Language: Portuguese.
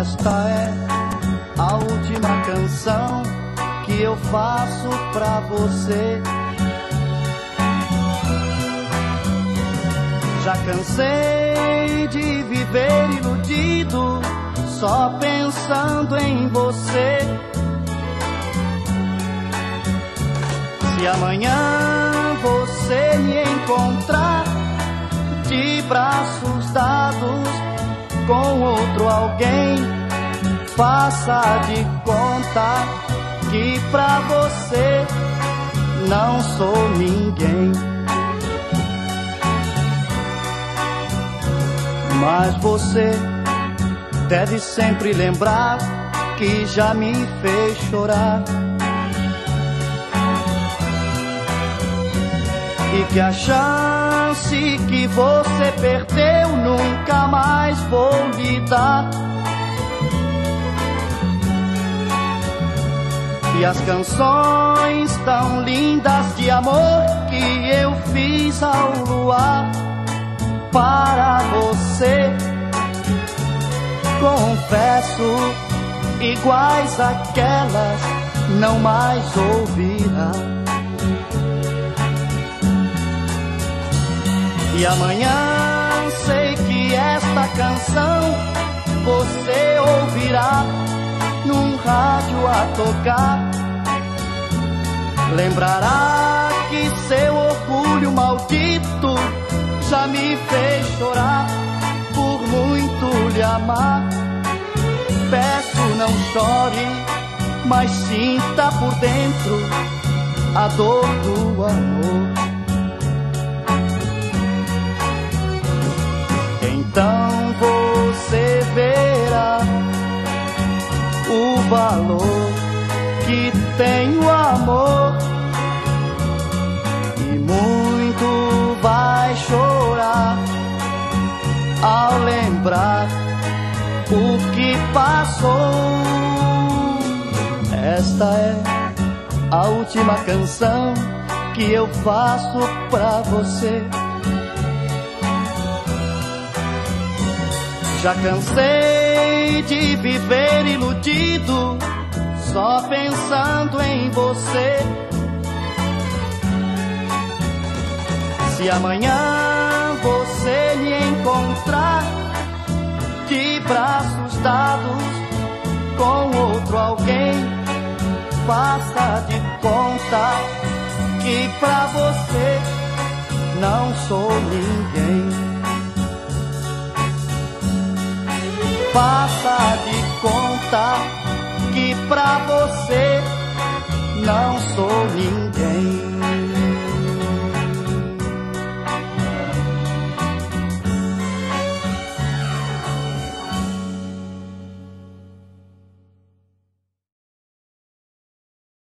Esta é a última canção que eu faço pra você. Já cansei de viver iludido, só pensando em você. Se amanhã você me encontrar de braços dados com outro alguém, faça de conta que pra você não sou ninguém. Mas você deve sempre lembrar que já me fez chorar, e que a chance que você perdeu nunca mais vou lhe dar. E as canções tão lindas de amor que eu fiz ao luar para você, confesso, iguais àquelas não mais ouvirá. E amanhã sei que esta canção você ouvirá num rádio a tocar. Lembrará que seu orgulho maldito já me fez chorar por muito lhe amar. Peço, não chore, mas sinta por dentro a dor do amor. Então você verá o valor que tem o amor, e muito vai chorar ao lembrar o que passou. Esta é a última canção que eu faço pra você. Já cansei de viver iludido, só pensando em você. Se amanhã você me encontrar de braços dados com outro alguém, faça de conta que pra você não sou ninguém. Faça de conta que pra você não sou ninguém.